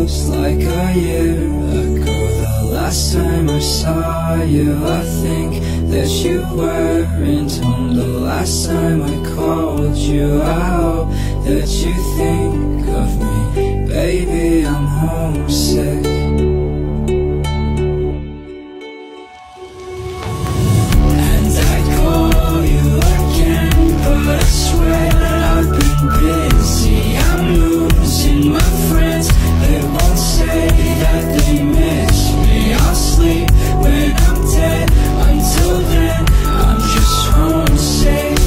Feels like a year ago, the last time I saw you. I think that you weren't home the last time I called you. I hope that you think of me, baby, I'm homesick. And I'd call you again, but I swear I've been busy. I'm losing my friends, they won't say that they miss me. I'll sleep when I'm dead, until then I'm just homesick.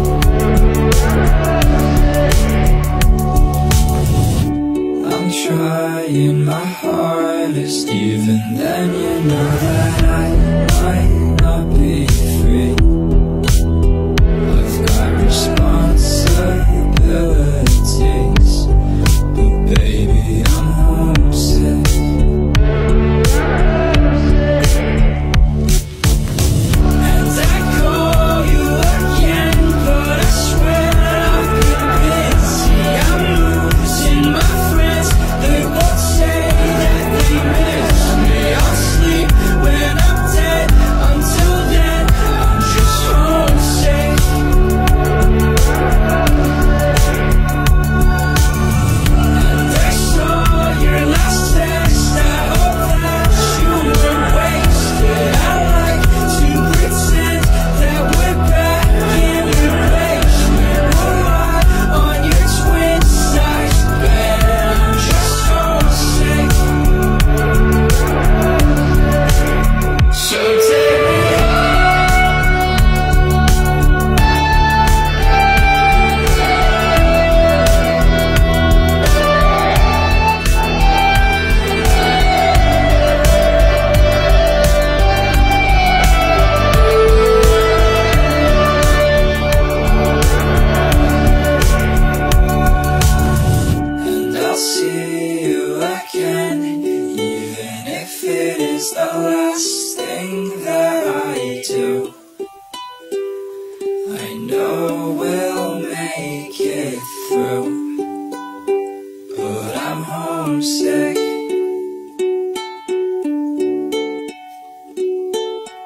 I'm trying my hardest, even then you know that I might not be free. I've got responsibilities, but baby, I'm homesick. And I call you again, but I swear I've been busy. I'm losing my friends, they won't say that they miss me. I'll sleep when I'm dead, until then I'm just homesick. And I saw your last text, I hope that you weren't wasted. I like to pretend that we're back in the basement. We'll lie on your twin size bed, I'm just homesick. So take me and I'll see you again, even if it is the last thing that I do. I know we'll make it through, but I'm homesick.